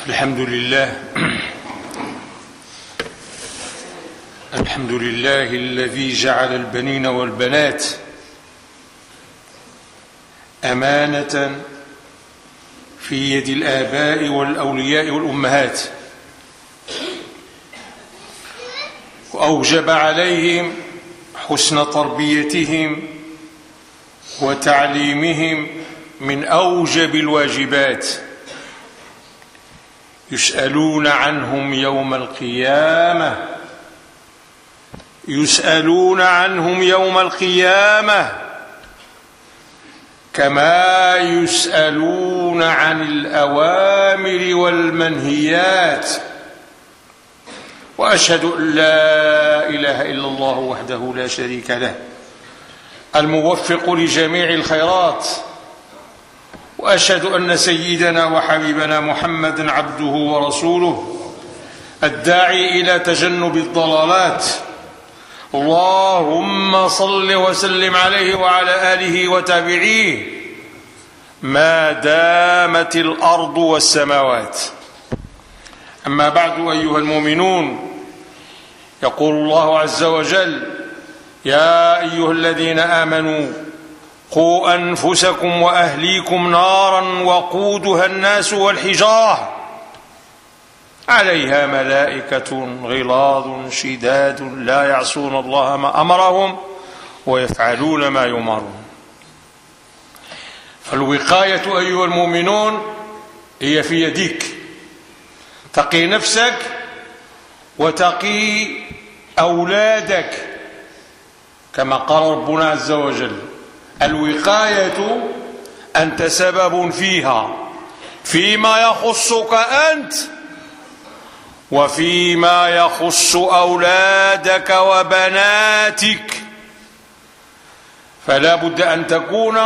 الحمد لله. الحمد لله الذي جعل البنين والبنات أمانة في يد الآباء والأولياء والأمهات، وأوجب عليهم حسن تربيتهم وتعليمهم من أوجب الواجبات. يسألون عنهم يوم القيامة، يسألون عنهم يوم القيامة كما يسألون عن الأوامر والمنهيات. وأشهد أن لا إله إلا الله وحده لا شريك له، الموفق لجميع الخيرات. وأشهد أن سيدنا وحبيبنا محمدا عبده ورسوله، الداعي إلى تجنب الضلالات. اللهم صل وسلم عليه وعلى آله وتابعيه ما دامت الأرض والسماوات. أما بعد أيها المؤمنون، يقول الله عز وجل: يا أيها الذين آمنوا قوا أنفسكم وأهليكم نارا وقودها الناس والحجارة عليها ملائكة غلاظ شداد لا يعصون الله ما أمرهم ويفعلون ما يؤمرون. فالوقاية أيها المؤمنون هي في يديك. تقي نفسك وتقي أولادك، كما قال ربنا عز وجل: الوقاية أنت سبب فيها فيما يخصك أنت وفيما يخص أولادك وبناتك. فلا بد أن تكون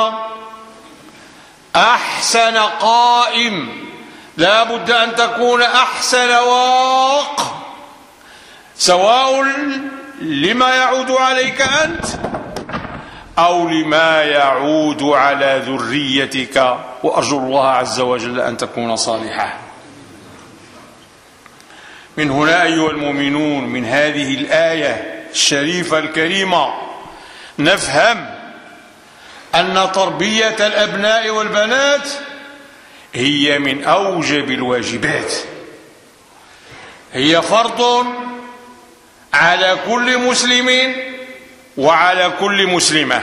أحسن قائم، لا بد أن تكون أحسن واق، سواء لما يعود عليك أنت أو لما يعود على ذريتك، وأرجو الله عز وجل أن تكون صالحة. من هنا أيها المؤمنون، من هذه الآية الشريفة الكريمة نفهم أن تربية الأبناء والبنات هي من أوجب الواجبات، هي فرض على كل مسلم وعلى كل مسلمة.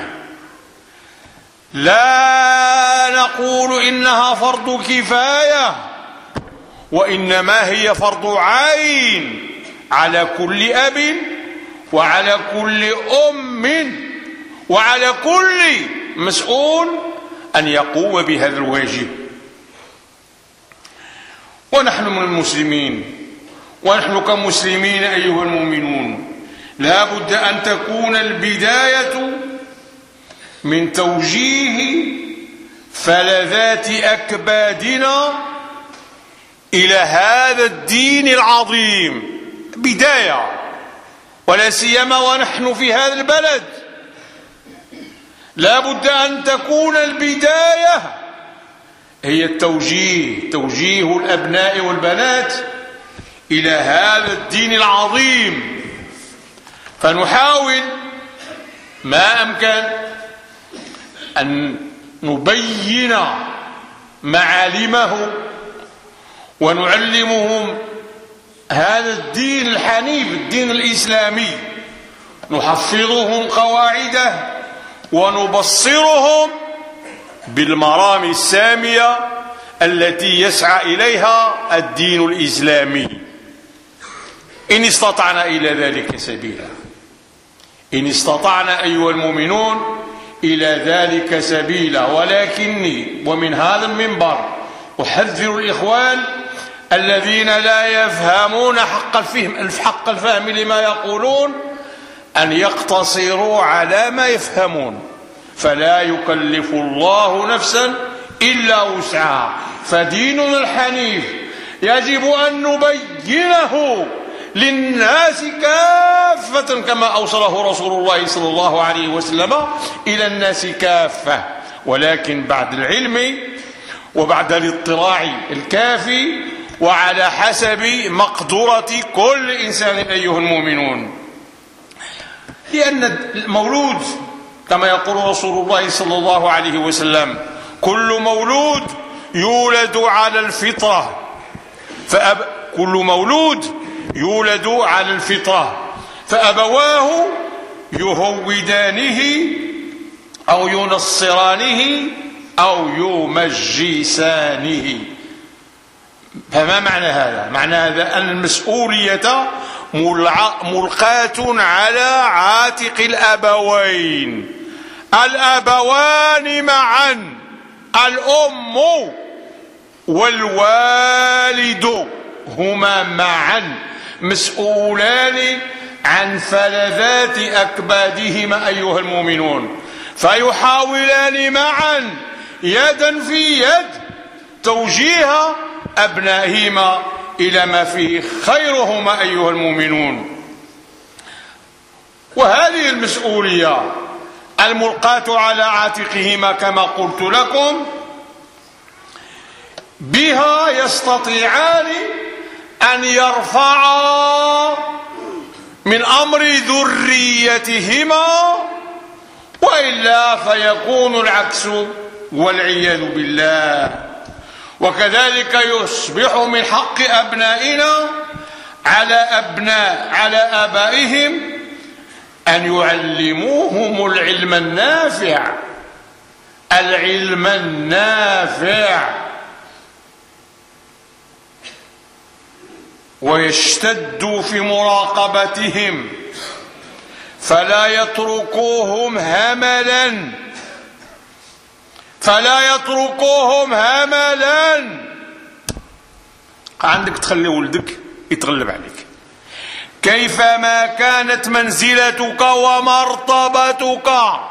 لا نقول إنها فرض كفاية، وإنما هي فرض عين على كل أب وعلى كل أم وعلى كل مسؤول أن يقوم بهذا الواجب. ونحن من المسلمين، ونحن كمسلمين أيها المؤمنون، لا بد أن تكون البداية من توجيه فلذات أكبادنا إلى هذا الدين العظيم، بداية، ولا سيما ونحن في هذا البلد. لا بد أن تكون البداية هي التوجيه، توجيه الأبناء والبنات إلى هذا الدين العظيم. فنحاول ما أمكن أن نبين معالمه ونعلمهم هذا الدين الحنيف، الدين الإسلامي، نحفظهم قواعده ونبصرهم بالمرام السامية التي يسعى إليها الدين الإسلامي، إن استطعنا إلى ذلك سبيلا. إن استطعنا أيها المؤمنون إلى ذلك سبيلا. ولكني ومن هذا المنبر أحذر الإخوان الذين لا يفهمون حق الفهم لما يقولون أن يقتصروا على ما يفهمون، فلا يكلف الله نفسا إلا وسعها. فديننا الحنيف يجب أن نبينه للناس كافة كما أوصله رسول الله صلى الله عليه وسلم إلى الناس كافة، ولكن بعد العلم وبعد الاطلاع الكافي وعلى حسب مقدرة كل إنسان أيها المؤمنون. لأن المولود كما يقول رسول الله صلى الله عليه وسلم: كل مولود يولد على الفطرة، كل مولود يولد على الفطرة، فأبواه يهودانه أو ينصرانه أو يمجسانه. فما معنى هذا؟ معنى هذا أن المسؤولية ملقاة على عاتق الأبوين، الأبوان معا، الأم والوالد هما معا مسؤولان عن فلذات أكبادهما أيها المؤمنون، فيحاولان معا يدا في يد توجيه أبنائهما إلى ما فيه خيرهما أيها المؤمنون. وهذه المسؤولية الملقاة على عاتقهما كما قلت لكم بها يستطيعان أن يرفعا من أمر ذريتهما، وإلا فيكون العكس والعياذ بالله. وكذلك يصبح من حق أبنائنا على آبائهم أن يعلموهم العلم النافع، العلم النافع، ويشتدوا في مراقبتهم فلا يتركوهم هملا، فلا يتركوهم هملا. عندك تخلي ولدك يتغلب عليك كيفما كانت منزلتك ومرتبتك.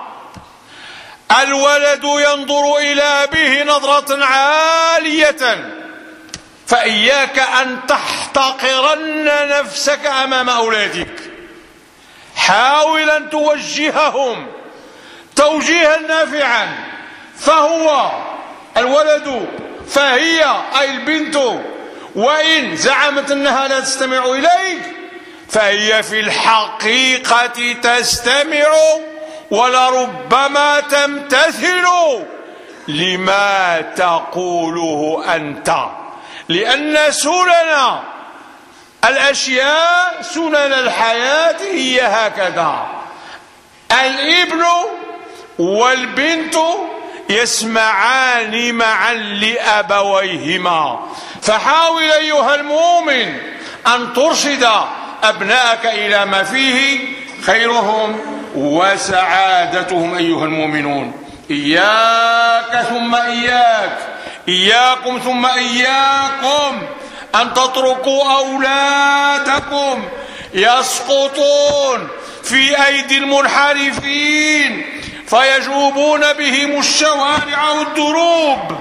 الولد ينظر إلى أبيه نظرة عالية، فإياك أن تحتقرن نفسك أمام أولادك. حاول أن توجههم توجيها نافعا، فهو الولد فهي أي البنت وإن زعمت أنها لا تستمع إليك فهي في الحقيقة تستمع ولربما تمتثل لما تقوله أنت، لأن سنن الأشياء سنن الحياة هي هكذا. الابن والبنت يسمعان معا لأبويهما، فحاول أيها المؤمن أن ترشد أبنائك إلى ما فيه خيرهم وسعادتهم أيها المؤمنون. إياك ثم إياك، إياكم ثم إياكم أن تتركوا أولادكم يسقطون في أيدي المنحرفين فيجوبون بهم الشوارع والدروب.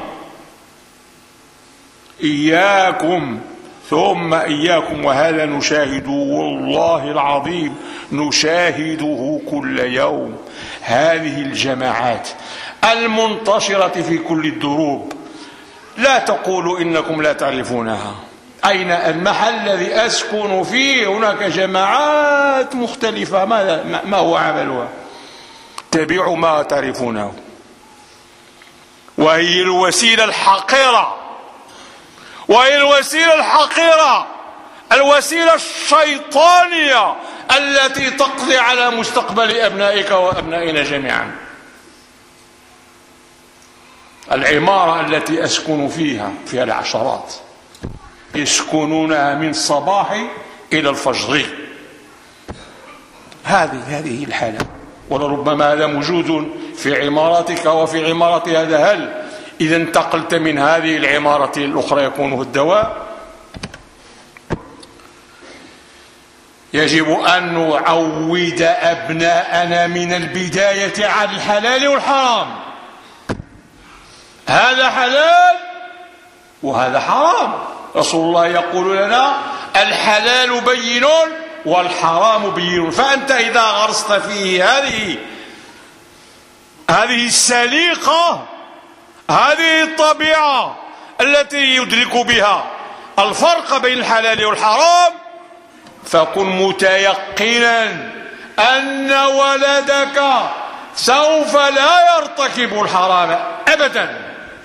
إياكم ثم إياكم، وهذا نشاهده والله العظيم نشاهده كل يوم. هذه الجماعات المنتشرة في كل الدروب لا تقولوا إنكم لا تعرفونها. أين المحل الذي أسكن فيه هناك جماعات مختلفة، ما هو عملها؟ تبعوا ما تعرفونه، وهي الوسيلة الحقيرة، وهي الوسيلة الحقيرة، الوسيلة الشيطانية التي تقضي على مستقبل أبنائك وأبنائنا جميعا. العمارة التي أسكن فيها العشرات يسكنونها من الصباح إلى الفجر. هذه الحالة، ولربما هذا موجود في عمارتك وفي عمارة هذا. هل إذا انتقلت من هذه العمارة الأخرى يكون الدواء؟ يجب أن نعود أبناءنا من البداية على الحلال والحرام. هذا حلال وهذا حرام. رسول الله يقول لنا الحلال بين والحرام بين، فأنت إذا غرست فيه هذه السليقة، هذه الطبيعة التي يدرك بها الفرق بين الحلال والحرام فكن متيقنا أن ولدك سوف لا يرتكب الحرام أبدا،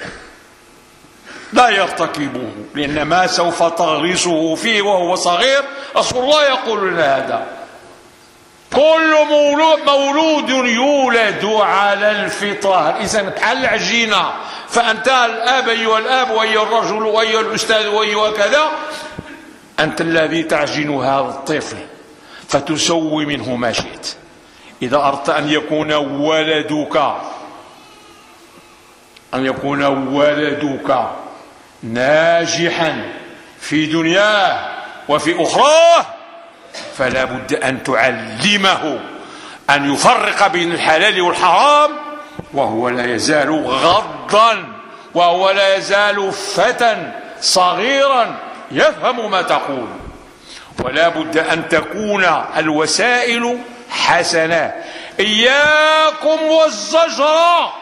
لا يرتكبه، لأن ما سوف تغرسه فيه وهو صغير. رسول الله يقول لنا هذا: كل مولود يولد على الفطرة. الإنسان بحال العجينة، فأنت الآب أيها الآب وأيها الرجل وأيها الأستاذ وأيها كذا، أنت الذي تعجن هذا الطفل فتسوي منه ما شئت. إذا أردت أن يكون ولدك ناجحا في دنياه وفي أخراه فلا بد أن تعلمه أن يفرق بين الحلال والحرام، وهو لا يزال غضا، وهو لا يزال فتى صغيرا يفهم ما تقول. ولا بد أن تكون الوسائل حسنة. إياكم والزجر،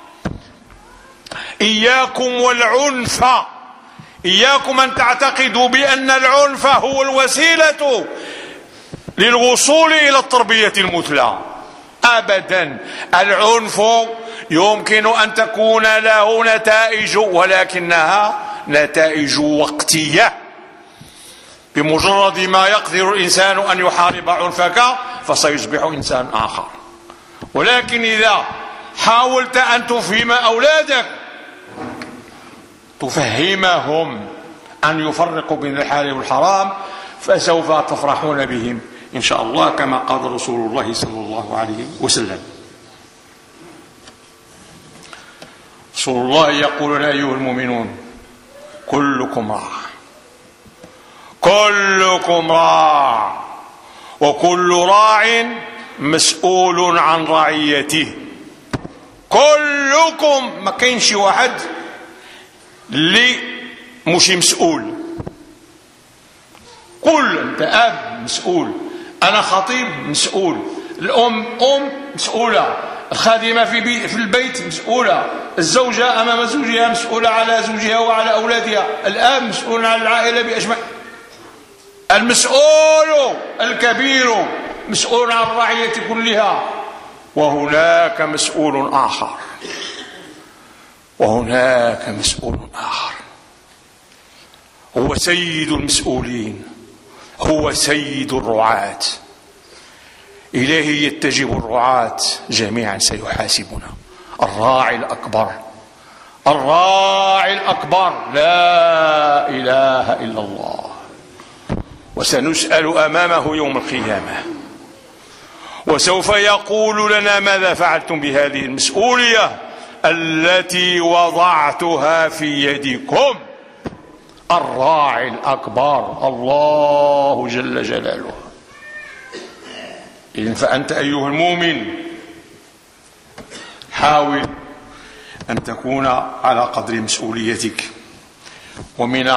إياكم والعنف، إياكم أن تعتقدوا بأن العنف هو الوسيلة للوصول إلى التربية المثلى. أبدا، العنف يمكن أن تكون له نتائج، ولكنها نتائج وقتية. بمجرد ما يقدر الإنسان أن يحارب عنفك فسيصبح إنسان آخر. ولكن إذا حاولت أن تفهم أولادك، تفهمهم أن يفرقوا بين الحلال والحرام، فسوف تفرحون بهم إن شاء الله، كما قال رسول الله صلى الله عليه وسلم. رسول الله يقول لنا: أيها المؤمنون، كلكم راع، كلكم راع، وكل راع مسؤول عن رعيته. كلكم، ما كاينش واحد اللي مش مسؤول. انت اب مسؤول، انا خطيب مسؤول، الام مسؤوله، الخادمه في البيت مسؤوله، الزوجه امام زوجها مسؤوله على زوجها وعلى اولادها، الاب مسؤول على العائله باجمع. المسؤول الكبير مسؤول عن الرعيه كلها. وهناك مسؤول آخر، وهناك مسؤول آخر هو سيد المسؤولين، هو سيد الرعاة. إليه يتجه الرعاة جميعا، سيحاسبنا. الراعي الأكبر، الراعي الأكبر، لا إله إلا الله، وسنسأل أمامه يوم القيامة، وسوف يقول لنا: ماذا فعلتم بهذه المسؤولية التي وضعتها في يدكم؟ الراعي الأكبر الله جل جلاله. إذن فأنت أيها المؤمن حاول أن تكون على قدر مسؤوليتك. ومن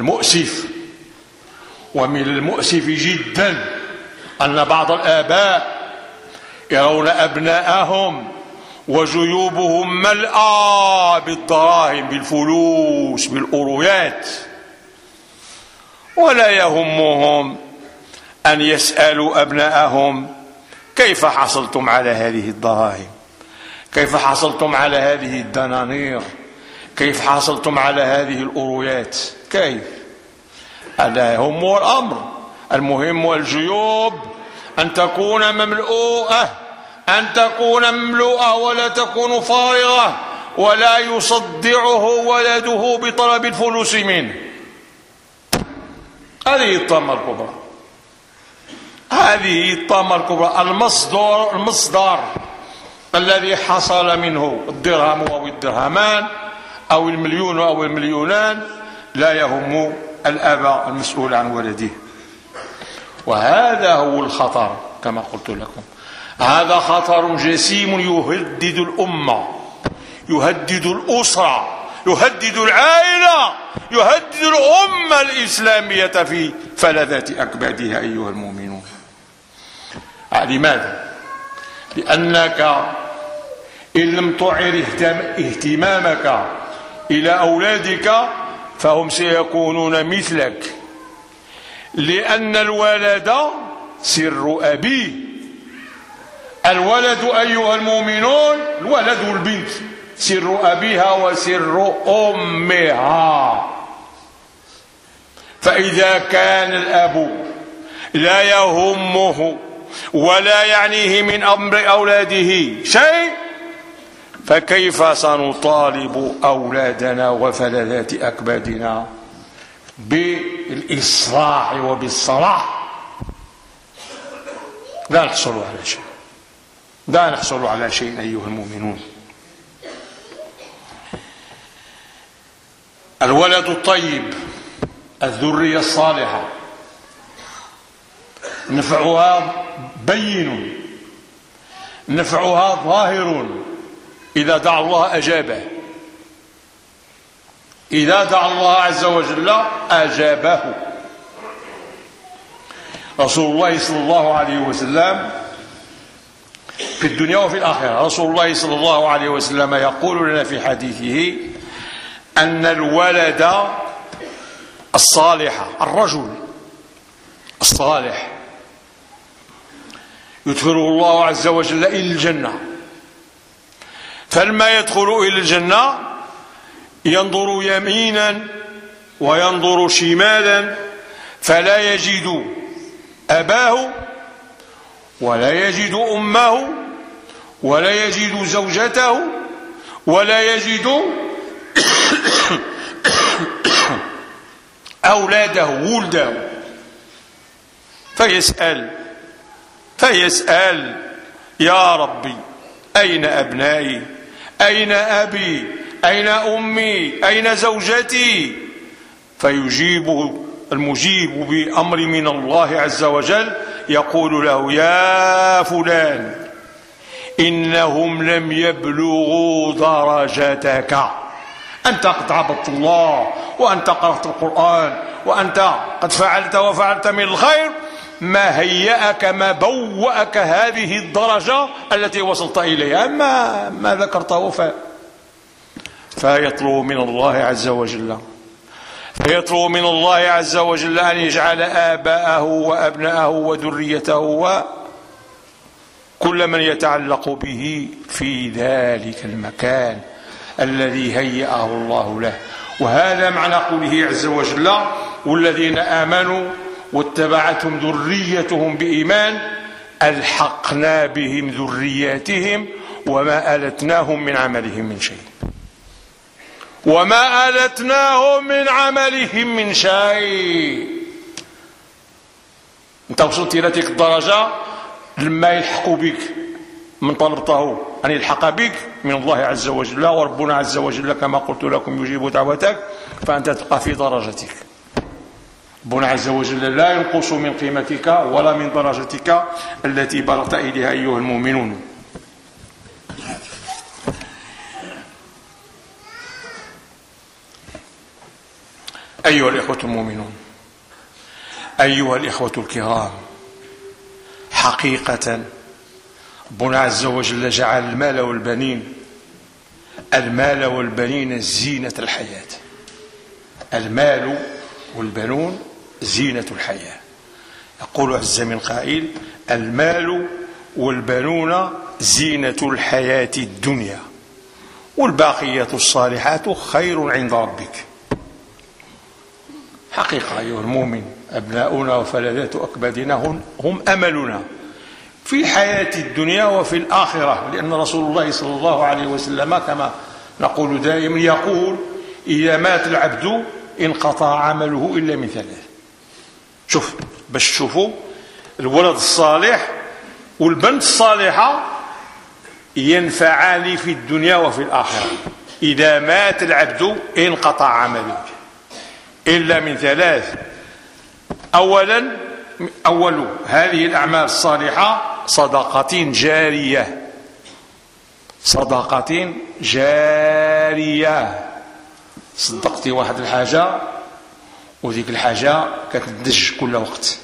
المؤسف جدا أن بعض الآباء يرون أبناءهم وجيوبهم ملأى بالدراهم، بالفلوس، بالأورويات، ولا يهمهم أن يسألوا أبناءهم: كيف حصلتم على هذه الدراهم؟ كيف حصلتم على هذه الدنانير؟ كيف حصلتم على هذه الأورويات؟ كيف؟ هذا يهم الأمر. المهم الجيوب أن تكون مملوءة، أن تكون مملوءة ولا تكون فارغة، ولا يصدعه ولده بطلب الفلوس منه. هذه الطامة الكبرى، هذه الطامة الكبرى. المصدر الذي حصل منه الدرهم أو الدرهمان أو المليون أو المليونان لا يهم الأب المسؤول عن ولده. وهذا هو الخطر كما قلت لكم. هذا خطر جسيم يهدد الأمة، يهدد الأسرة، يهدد العائلة، يهدد الأمة الإسلامية في فلذات أكبادها أيها المؤمنون. لماذا؟ لأنك إن لم تعر اهتمامك إلى أولادك فهم سيكونون مثلك، لأن الولد سر أبيه. الولد أيها المؤمنون، الولد والبنت سر أبيها وسر أمها. فإذا كان الأب لا يهمه ولا يعنيه من أمر أولاده شيء، فكيف سنطالب أولادنا وفلذات أكبادنا بالإصلاح وبالصلاح؟ لا نحصل على شيء، لا نحصل على شيء أيها المؤمنون. الولد الطيب، الذرية الصالحة، نفعها بين، نفعها ظاهر. إذا دعا الله أجابه، إذا دعا الله عز وجل أجابه. رسول الله صلى الله عليه وسلم في الدنيا وفي الآخرة، رسول الله صلى الله عليه وسلم يقول لنا في حديثه أن الولد الصالح، الرجل الصالح، يدخله الله عز وجل إلى الجنة. فلما يدخل إلى الجنة ينظر يمينا وينظر شمالا، فلا يجد أباه ولا يجد أمه ولا يجد زوجته ولا يجد أولاده ولده. فيسأل يا ربي أين أبنائي؟ أين أبي؟ أين أمي؟ أين زوجتي؟ فيجيبه المجيب بأمر من الله عز وجل، يقول له يا فلان إنهم لم يبلغوا درجتك، أنت قد عبدت الله وأنت قرأت القرآن وأنت قد فعلت وفعلت من الخير، ما هيأك ما بوأك هذه الدرجة التي وصلت إليها، ما ذكرته. فيطلب من الله عز وجل، فيطلب من الله عز وجل أن يجعل آباءه وأبناءه وذريته وكل من يتعلق به في ذلك المكان الذي هيأه الله له. وهذا معنى قوله عز وجل والذين آمنوا واتبعتهم ذريتهم بإيمان ألحقنا بهم ذرياتهم وما ألتناهم من عملهم من شيء، وما ألتناهم من عملهم من شيء. انت وصلت إلى تلك الدرجة لما يلحق بك من طلبته أن يلحق بك من الله عز وجل، وربنا عز وجل كما قلت لكم يجيب دعوتك، فأنت تبقى في درجتك. ربنا عز وجل لا ينقص من قيمتك ولا من درجتك التي بلغت إليها أيها المؤمنون. أيها الإخوة المؤمنون، أيها الإخوة الكرام، حقيقة ربنا عز وجل جعل المال والبنين زينة الحياة. المال والبنون زينة الحياة. يقول عز من قائل المال والبنون زينة الحياة الدنيا والباقيات الصالحات خير عند ربك. حقيقة أيها المؤمن، أبناؤنا وفلذات أكبادنا هم أملنا في الحياة الدنيا وفي الآخرة، لأن رسول الله صلى الله عليه وسلم كما نقول دائما يقول إذا مات العبد انقطع عمله إلا من ثلاث. شوف باش تشوفوا الولد الصالح والبنت الصالحة ينفعان في الدنيا وفي الآخرة. إذا مات العبد انقطع عمله إلا من ثلاث. أول هذه الأعمال الصالحة صدقة جارية، صدقة جارية. صدقتي واحد الحاجة وذيك الحاجة كتدج كل وقت.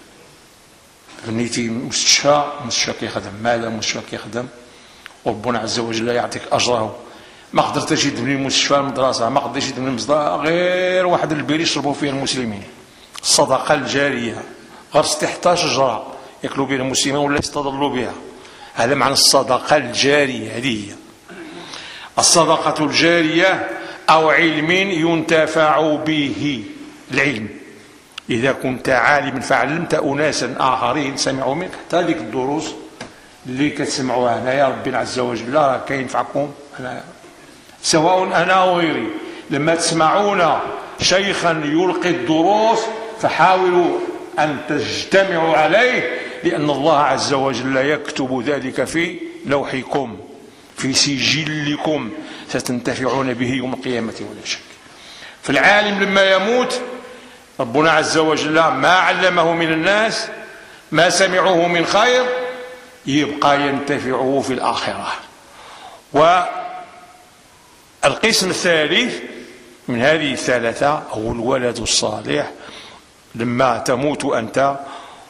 بنيتي مستشفى كيخدم، ماذا مستشفى كيخدم، وربنا عز وجل يعطيك أجره ما قدرتش تبني المستشفى المدرسة، ما قدرتش تبني المصدر، غير واحد البير يشربوا فيه المسلمين. الصدقة الجارية، غرس تحت شجرة ياكلوا بها المسلمين ولا يستظلوا بها، هذا معنى الصدقة الجارية. هذه هي الصدقة الجارية، أو علم ينتفع به. العلم إذا كنت عالما فعلمت أناسا آخرين سمعوا منك، حتى هذيك الدروس اللي كتسمعوها هنا يا ربي عز وجل راه كينفعكم أنا، سواء أنا أو غيري. لما تسمعون شيخا يلقي الدروس فحاولوا أن تجتمعوا عليه، لأن الله عز وجل يكتب ذلك في لوحكم في سجلكم، ستنتفعون به يوم القيامة ولا شك. فالعالم لما يموت ربنا عز وجل ما علمه من الناس، ما سمعوه من خير، يبقى ينتفعه في الآخرة. والقسم الثالث من هذه الثلاثة هو الولد الصالح. لما تموت أنت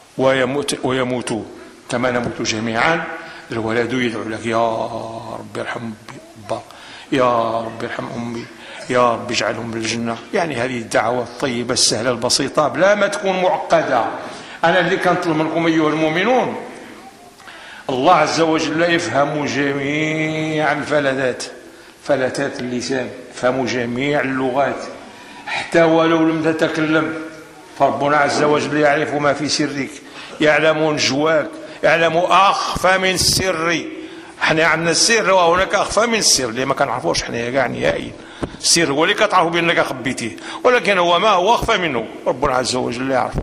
ويموت كما نموت جميعا، الولد يدعو لك يا رب ارحم أبا، يا رب ارحم أمي، يا رب اجعلهم بالجنة. يعني هذه الدعوة الطيبة السهلة البسيطة بلا ما تكون معقدة. أنا اللي كنطلب منكم أيها المؤمنون، الله عز وجل يفهم جميع الفلذات، فلتات اللسان، يفهم جميع اللغات، حتى ولو لم تتكلم فربنا عز وجل يعرف ما في سرك، يعلم نجواك، يعلم أخفى من السر. احنا عندنا السر وهناك أخفى من السر اللي ما كنعرفوش احنا كاع نهائيا. السر هو اللي كتعرفوا بأنك خبيتيه، ولكن هو ما هو أخفى منه ربنا عز وجل يعرفه.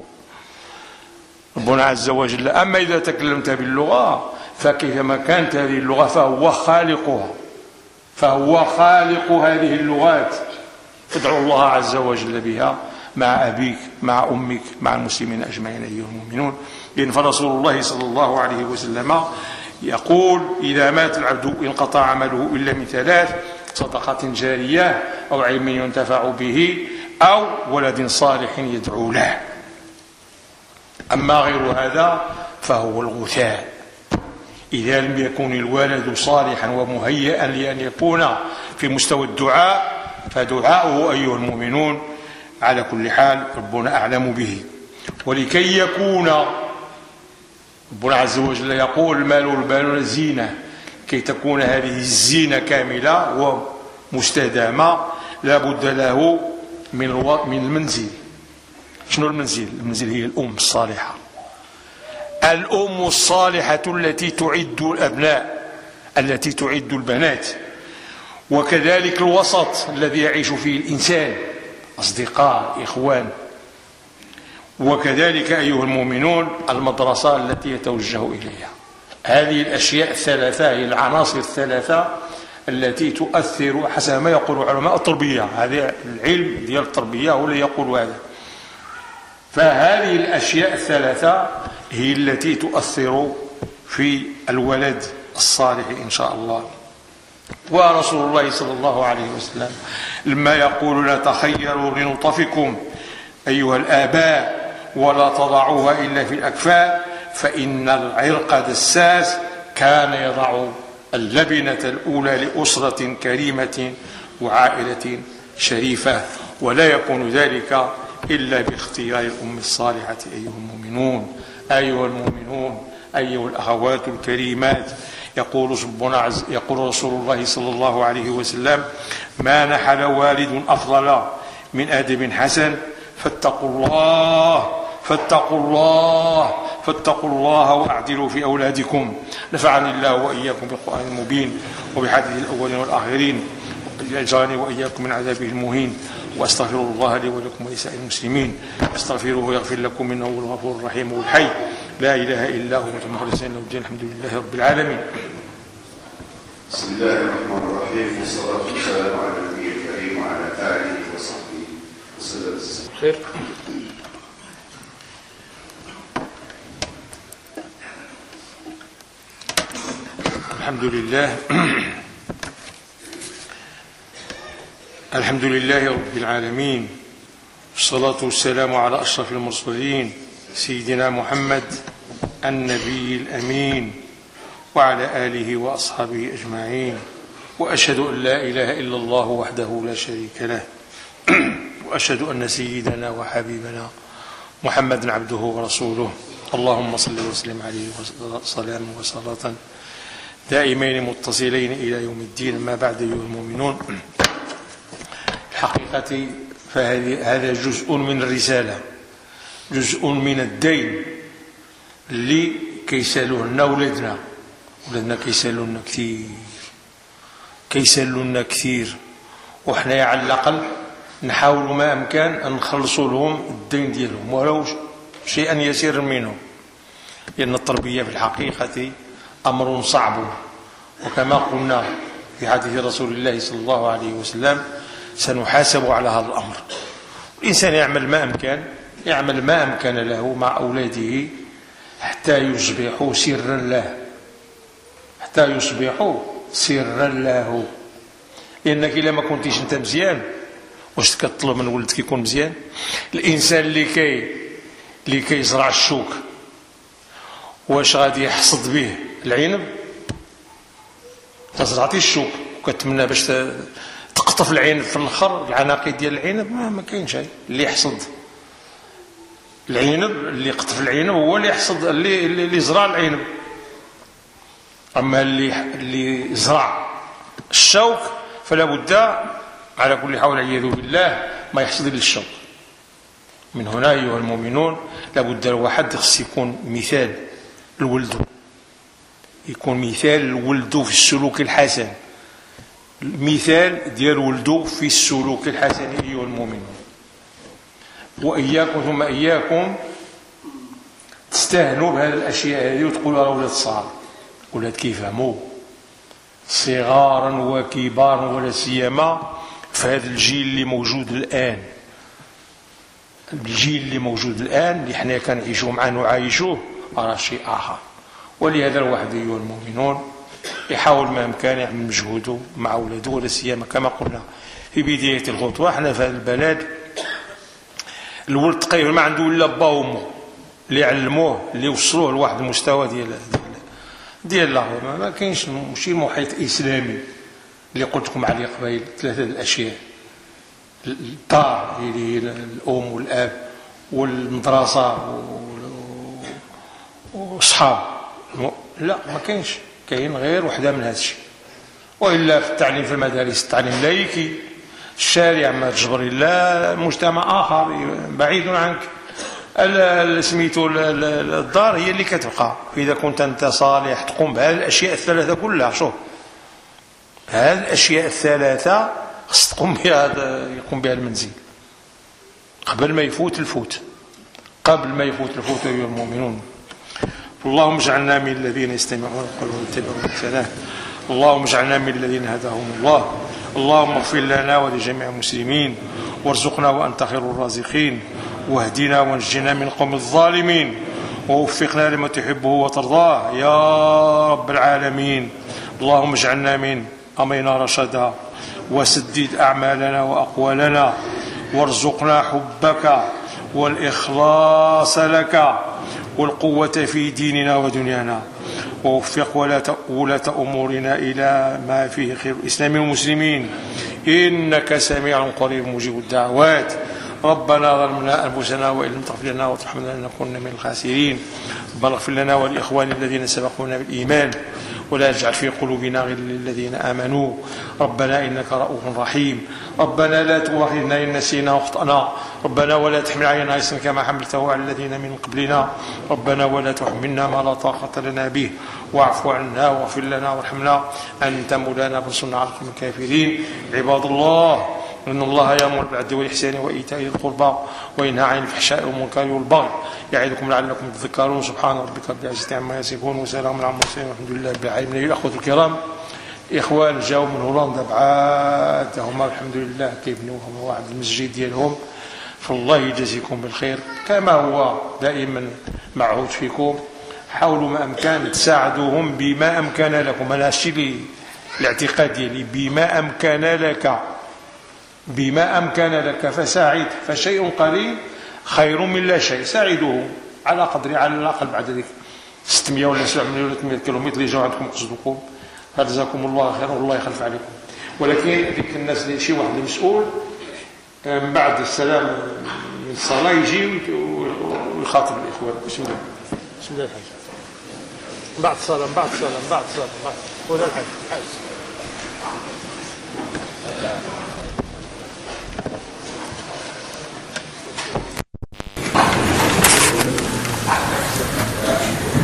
ربنا عز وجل. أما إذا تكلمت باللغة فكيفما كانت هذه اللغة فهو خالقها، فهو خالق هذه اللغات. ادعوا الله عز وجل بها مع أبيك، مع أمك، مع المسلمين أجمعين أيها المؤمنون. لأن فرسول الله صلى الله عليه وسلم يقول إذا مات العبد انقطع عمله إلا من ثلاث: صدقة جارية، أو علم ينتفع به، أو ولد صالح يدعو له. أما غير هذا فهو الغثاء. إذا لم يكن الولد صالحا ومهيئا لأن يكون في مستوى الدعاء فدعاؤه أيها المؤمنون على كل حال ربنا أعلم به. ولكي يكون، ربنا عز وجل يقول المال والبنون زينة، كي تكون هذه الزينة كاملة ومستدامة لابد له من المنزل. شنو المنزل؟ المنزل هي الأم الصالحة، الأم الصالحة التي تعد الأبناء، التي تعد البنات. وكذلك الوسط الذي يعيش فيه الإنسان، أصدقاء، إخوان. وكذلك أيها المؤمنون المدرسة التي يتوجه إليها. هذه الأشياء الثلاثة هي العناصر الثلاثة التي تؤثر حسب ما يقول علماء التربية. هذا العلم ديال التربية هو اللي يقول هذا. فهذه الأشياء الثلاثة هي التي تؤثر في الولد الصالح إن شاء الله. ورسول الله صلى الله عليه وسلم لما يقول لا تخيروا لنطفكم أيها الآباء ولا تضعوها إلا في الأكفاء، فإن العرق دساس كان يضع اللبنة الأولى لأسرة كريمة وعائلة شريفة، ولا يكون ذلك إلا باختيار الأم الصالحة أيها المؤمنون. أيها المؤمنون، أيها الأخوات الكريمات، يقول رسول الله صلى الله عليه وسلم ما نحل والد أفضل من أدب حسن، فاتقوا الله فاتقوا الله فاتقوا الله واعدلوا في أولادكم. نفعني الله وإياكم بالقرآن المبين وبحديث الأولين والآخرين، يجعلني وإياكم من عذابه المهين. وأستغفر الله لي ولكم ولسائر المسلمين، استغفروه يغفر لكم إنه هو الغفور الرحيم والحي لا إله إلا هو مخلصين له الدين. الحمد لله رب العالمين. بسم الله الرحمن الرحيم، والصلاة والسلام على النبي الكريم وعلى آله وصحبه وسلم. خير. الحمد لله الحمد لله رب العالمين، والصلاة والسلام على أشرف المرسلين سيدنا محمد النبي الأمين وعلى آله وأصحابه أجمعين. وأشهد أن لا إله إلا الله وحده لا شريك له وأشهد أن سيدنا وحبيبنا محمدا عبده ورسوله اللهم صل وسلم عليه وسلام وصلاة دائمين متصلين إلى يوم الدين. ما بعد أيها المؤمنون، الحقيقة فهذا جزء من الرسالة، جزء من الدين اللي كيسالوه لنا ولادنا كيسالوا لنا كثير وحنايا على الأقل نحاول ما أمكن أن نخلصوا لهم الدين ديالهم ولو شيئا يسيرا منه، لأن التربية في الحقيقة أمر صعب، وكما قلنا في حديث رسول الله صلى الله عليه وسلم سنحاسب على هذا الأمر. الإنسان يعمل ما أمكن له مع أولاده حتى يصبحوا سرا له، لأنك إلا ما كنتيش أنت مزيان واش كتطلب من ولدك يكون مزيان؟ الإنسان اللي كيزرع الشوك واش غادي يحصد به العنب؟ تزرعتي الشوك وكتمنى باش تقطف العنب في الاخر، العناقيد ديال العنب ما كاين شيء اللي يحصد العنب، اللي يقطف العنب هو اللي يحصد اللي زرع العنب. اما اللي زرع الشوك فلا بد على كل حال والعياذ بالله ما يحصد الا الشوك. من هنا ايها المؤمنون لابد الواحد خص يكون مثال لولده، يكون مثال لولده في السلوك الحسن، المثال ديال ولده في السلوك الحسن ايها المؤمنون. واياكم ثم اياكم تستهنوا بهذه الاشياء هذه وتقولوا راه ولاد صغار، ولاد كيفهموا صغارا وكبارا، ولا سيما في هذا الجيل اللي موجود الان، الجيل اللي موجود الان اللي حنا كنعيشوا معاه وعايشوه راه شيء اخر. ولهذا الواحد ايها المؤمنون يحاول ما امكن يعمل مجهوده مع اولاده، ولا سيما كما قلنا في بدايه الخطوه. حنا في هذا البلد الولد تقريبا ما عنده الا با وامه اللي علموه، اللي وصلوه لواحد المستوى ديال ما كاينش شي محيط اسلامي اللي قلت لكم عليه قبيل. ثلاثه الاشياء: الدار اللي هي الام والاب، والمدرسه واصحاب. لا ما كاينش، كاين غير وحده من هذا الشيء. والا في التعليم في المدارس التعليم لايكي، الشارع ما تجبري، لا مجتمع اخر بعيد عنك. سميتو الدار هي اللي كتبقى. اذا كنت انت صالح تقوم بهذه الاشياء الثلاثه كلها. شوف هذه الاشياء الثلاثه خص تقوم بها، يقوم بها المنزل قبل ما يفوت الفوت ايها المؤمنون. اللهم اجعلنا من الذين يستمعون القول ويتبعون احسنه. اللهم اجعلنا من الذين هداهم الله. اللهم اغفر لنا ولجميع المسلمين، وارزقنا وانت خير الرازقين، واهدنا ونجنا من قوم الظالمين، ووفقنا لما تحبه وترضاه يا رب العالمين. اللهم اجعلنا من امرنا رشدا، وسدد اعمالنا واقوالنا، وارزقنا حبك والاخلاص لك والقوة في ديننا ودنيانا، ووفق ولاة أمورنا إلى ما فيه خير الإسلام والمسلمين، إنك سميع قريب مجيب الدعوات. ربنا ظلمنا أنفسنا وإن لم تغفر لنا وترحمنا لنكن من الخاسرين. ربنا اغفر لنا ولإخواننا الذين سبقونا بالإيمان، ولا تجعل في قلوبنا غلا للذين آمنوا. ربنا إنك رؤوف رحيم. ربنا لا تؤاخذنا إن نسينا واخطأنا. ربنا ولا تحمل علينا إصرا كما حملته على الذين من قبلنا. ربنا ولا تحملنا ما لا طاقة لنا به، واعف عنا واغفر لنا وارحمنا، أنت مولانا فانصرنا على القوم الكافرين. عباد الله، إن الله يأمر بالعدل والإحسان وإيتاء ذي القربى وينهى عن الفحشاء والمنكر والبغي يعظكم لعلكم تذكرون. سبحان ربك رب العزة عما يصفون وسلام على المرسلين والحمد لله رب العالمين. أيها الأخوة الكرام، إخوان جاوا من هولندا بعاد، هما الحمد لله كيبنيو واحد المسجد ديالهم، فالله يجازيكم بالخير. كما هو دائما معهود فيكم، حاولوا ما أمكن تساعدوهم بما أمكن لكم. أنا هادشي الاعتقاد ديالي، بما أمكن لك فساعد، فشيء قليل خير من لا شيء. ساعدوه على قدر، على الأقل بعد ذلك 600 ولا 700 ولا 800 كيلومتر اللي جاوا عندكم قصدكم، جزاكم الله خيرا والله يخلف عليكم. ولكن ذيك الناس اللي شي واحد مسؤول من بعد السلام من الصلاه يجي ويخاطب الاخوان. بسم الله. بسم الله الحاج. بعد الصلاه ولا الحاج.